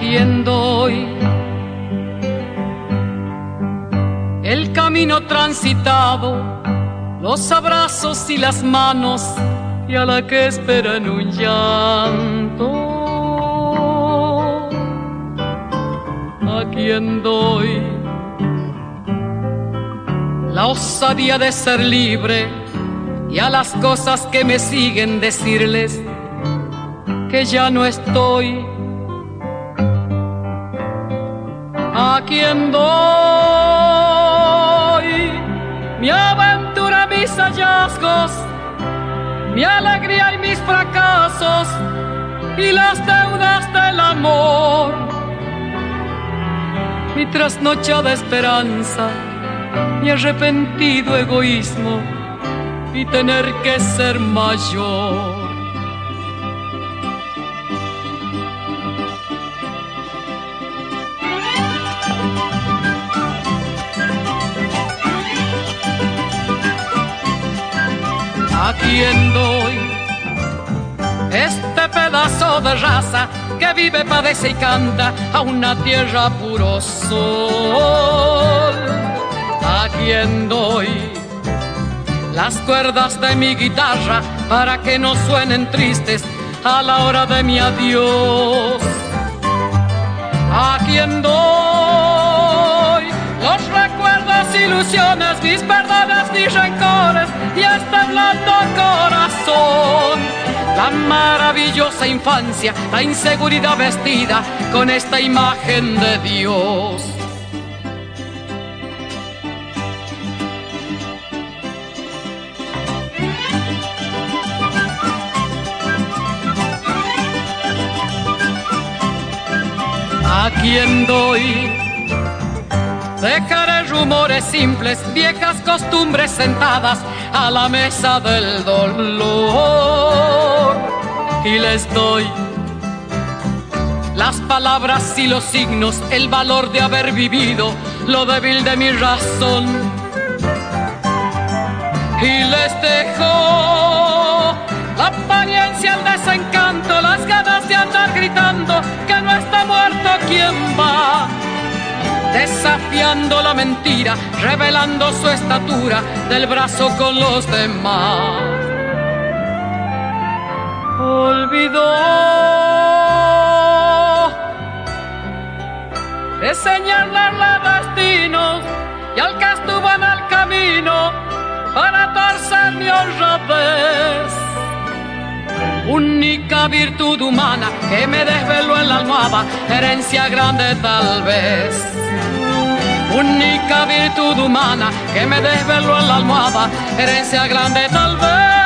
quien doy el camino transitado, los abrazos y las manos, y a la que espera en un llanto, a quien doy la osadía de ser libre, y a las cosas que me siguen decirles que ya no estoy. A quien doy mi aventura, mis hallazgos, mi alegría y mis fracasos, y las deudas del amor, mi trasnochada esperanza, mi arrepentido egoísmo, y tener que ser mayor. ¿A quién doy este pedazo de raza que vive, padece y canta a una tierra puro sol? ¿A quién doy las cuerdas de mi guitarra para que no suenen tristes a la hora de mi adiós? ¿A quién doy los recuerdos, ilusiones, mis perdones, mis rencores y este blando corazón? La maravillosa infancia, la inseguridad vestida con esta imagen de Dios. ¿A quién doy? Dejaré rumores simples, viejas costumbres sentadas a la mesa del dolor, y les doy las palabras y los signos, el valor de haber vivido lo débil de mi razón, y les dejo la apariencia, el desencanto, las ganas de andar gritando que no está muerto quien va, desafiando la mentira, revelando su estatura del brazo con los demás. Olvidó de señalarle destinos y al que estuvo en el camino para torcer mi honradez. Única virtud humana que me desveló en la almohada, herencia grande tal vez. Única virtud humana que me desveló en la almohada, herencia grande tal vez.